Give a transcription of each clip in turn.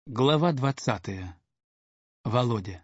Глава 20. Володя.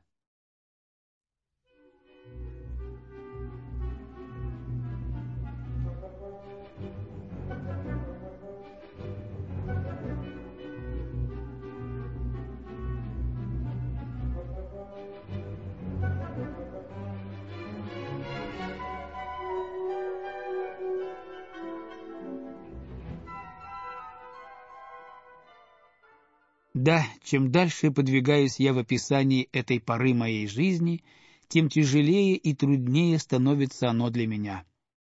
Да, чем дальше подвигаюсь я в описании этой поры моей жизни, тем тяжелее и труднее становится оно для меня.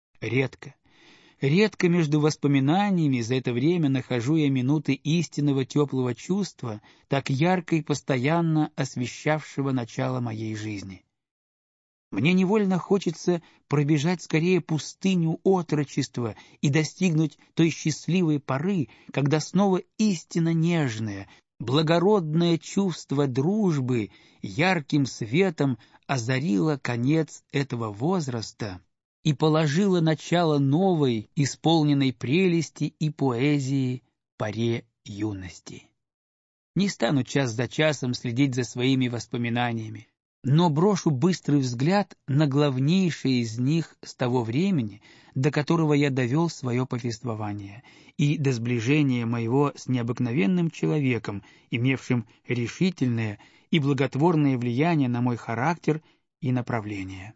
Редко между воспоминаниями за это время нахожу я минуты истинного теплого чувства, так ярко и постоянно освещавшего начало моей жизни. Мне невольно хочется пробежать скорее пустыню отрочества и достигнуть той счастливой поры, когда снова истинно нежное, благородное чувство дружбы ярким светом озарило конец этого возраста и положило начало новой, исполненной прелести и поэзии поре юности. Не стану час за часом следить за своими воспоминаниями, но брошу быстрый взгляд на главнейшее из них с того времени, до которого я довел свое повествование, и до сближения моего с необыкновенным человеком, имевшим решительное и благотворное влияние на мой характер и направление.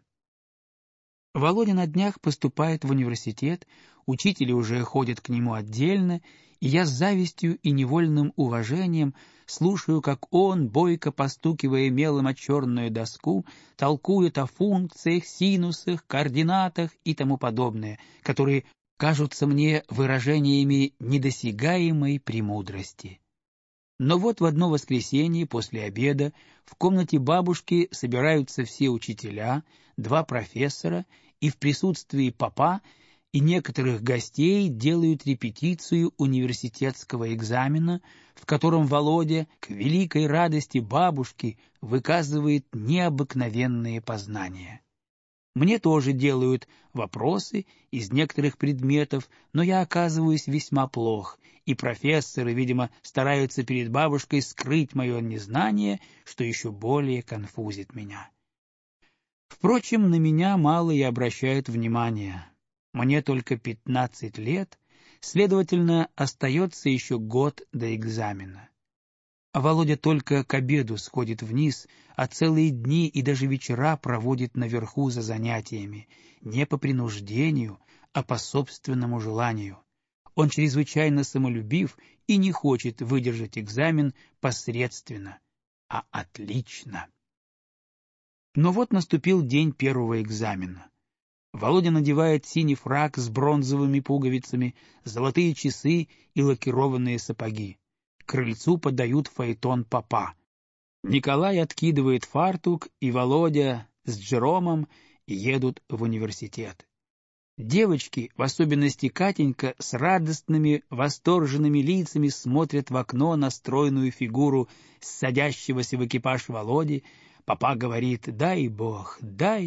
Володя на днях поступает в университет, учители уже ходят к нему отдельно, и я с завистью и невольным уважением слушаю, как он, бойко постукивая мелом о черную доску, толкует о функциях, синусах, координатах и тому подобное, которые кажутся мне выражениями недосягаемой премудрости. Но вот в одно воскресенье после обеда в комнате бабушки собираются все учителя, 2 профессора, и в присутствии попа и некоторых гостей делают репетицию университетского экзамена, в котором Володя, к великой радости бабушки, выказывает необыкновенные познания. Мне тоже делают вопросы из некоторых предметов, но я оказываюсь весьма плох, и профессоры, видимо, стараются перед бабушкой скрыть мое незнание, что еще более конфузит меня. Впрочем, на меня мало и обращают внимания. Мне только 15 лет, следовательно, остается еще год до экзамена. А Володя только к обеду сходит вниз, а целые дни и даже вечера проводит наверху за занятиями, не по принуждению, а по собственному желанию. Он чрезвычайно самолюбив и не хочет выдержать экзамен посредственно, а отлично. Но вот наступил день первого экзамена. Володя надевает синий фрак с бронзовыми пуговицами, золотые часы и лакированные сапоги. К крыльцу подают фаэтон попа. Николай откидывает фартук, и Володя с Джеромом едут в университет. Девочки, в особенности Катенька, с радостными, восторженными лицами смотрят в окно на стройную фигуру садящегося в экипаж Володи. Папа говорит дай Бог»,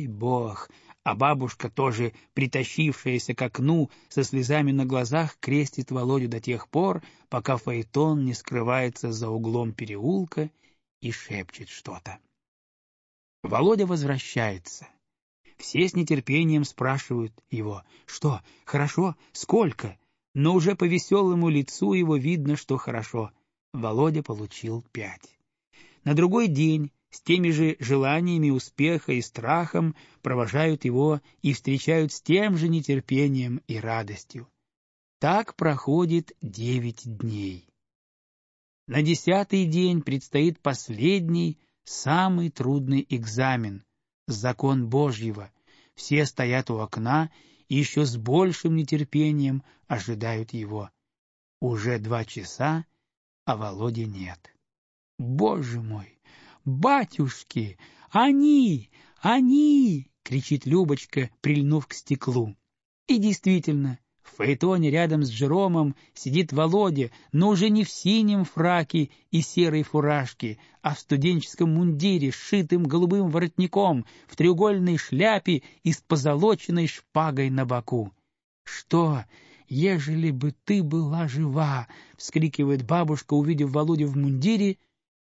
а бабушка, тоже притащившаяся к окну, со слезами на глазах крестит Володю до тех пор, пока фаэтон не скрывается за углом переулка и шепчет что-то. Володя возвращается. Все с нетерпением спрашивают его: «Что, хорошо? Сколько?» Но уже по веселому лицу его видно, что хорошо. Володя получил 5. На другой день с теми же желаниями успеха и страхом провожают его и встречают с тем же нетерпением и радостью. Так проходит 9 дней. На 10-й день предстоит последний, самый трудный экзамен — закон Божьего. Все стоят у окна и еще с большим нетерпением ожидают его. Уже 2 часа, а Володи нет. «Боже мой! Батюшки! Они! Они!» — кричит Любочка, прильнув к стеклу. И действительно, в фаэтоне рядом с Джеромом сидит Володя, но уже не в синем фраке и серой фуражке, а в студенческом мундире с шитым голубым воротником, в треугольной шляпе и с позолоченной шпагой на боку. «Что, ежели бы ты была жива!» — вскрикивает бабушка, увидев Володю в мундире,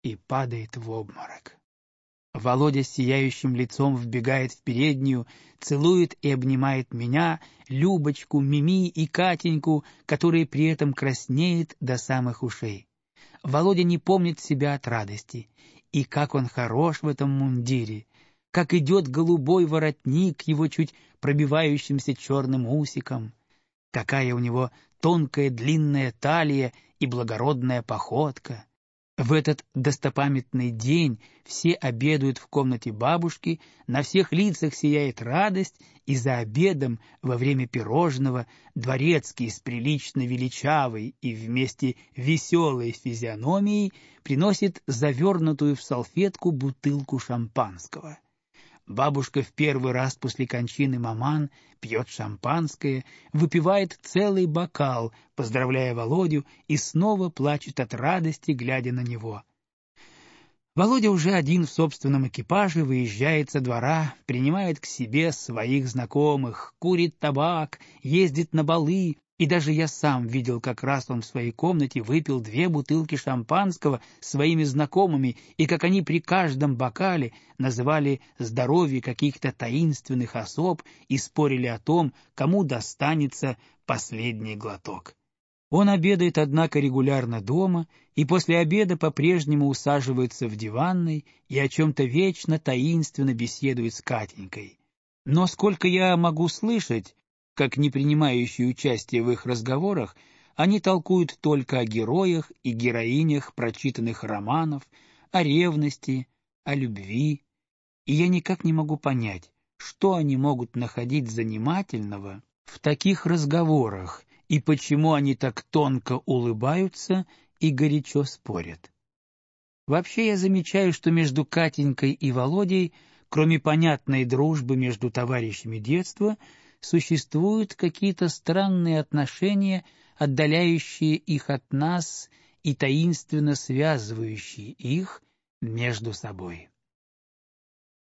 и падает в обморок. Володя с сияющим лицом вбегает в переднюю, целует и обнимает меня, Любочку, Мими и Катеньку, которые при этом краснеет до самых ушей. Володя не помнит себя от радости. И как он хорош в этом мундире, как идет голубой воротник его чуть пробивающимся черным усиком, какая у него тонкая длинная талия и благородная походка. В этот достопамятный день все обедают в комнате бабушки, на всех лицах сияет радость, и за обедом во время пирожного дворецкий с прилично величавой и вместе веселой физиономией приносит завернутую в салфетку бутылку шампанского. Бабушка в первый раз после кончины маман пьет шампанское, выпивает целый бокал, поздравляя Володю, и снова плачет от радости, глядя на него. Володя уже один в собственном экипаже выезжает со двора, принимает к себе своих знакомых, курит табак, ездит на балы, и даже я сам видел, как раз он в своей комнате выпил 2 бутылки шампанского с своими знакомыми, и как они при каждом бокале называли здоровье каких-то таинственных особ и спорили о том, кому достанется последний глоток. Он обедает, однако, регулярно дома, и после обеда по-прежнему усаживается в диванной и о чем-то вечно таинственно беседует с Катенькой. Но сколько я могу слышать, как не принимающие участие в их разговорах, они толкуют только о героях и героинях прочитанных романов, о ревности, о любви, и я никак не могу понять, что они могут находить занимательного в таких разговорах и почему они так тонко улыбаются и горячо спорят. Вообще я замечаю, что между Катенькой и Володей, кроме понятной дружбы между товарищами детства, существуют какие-то странные отношения, отдаляющие их от нас и таинственно связывающие их между собой.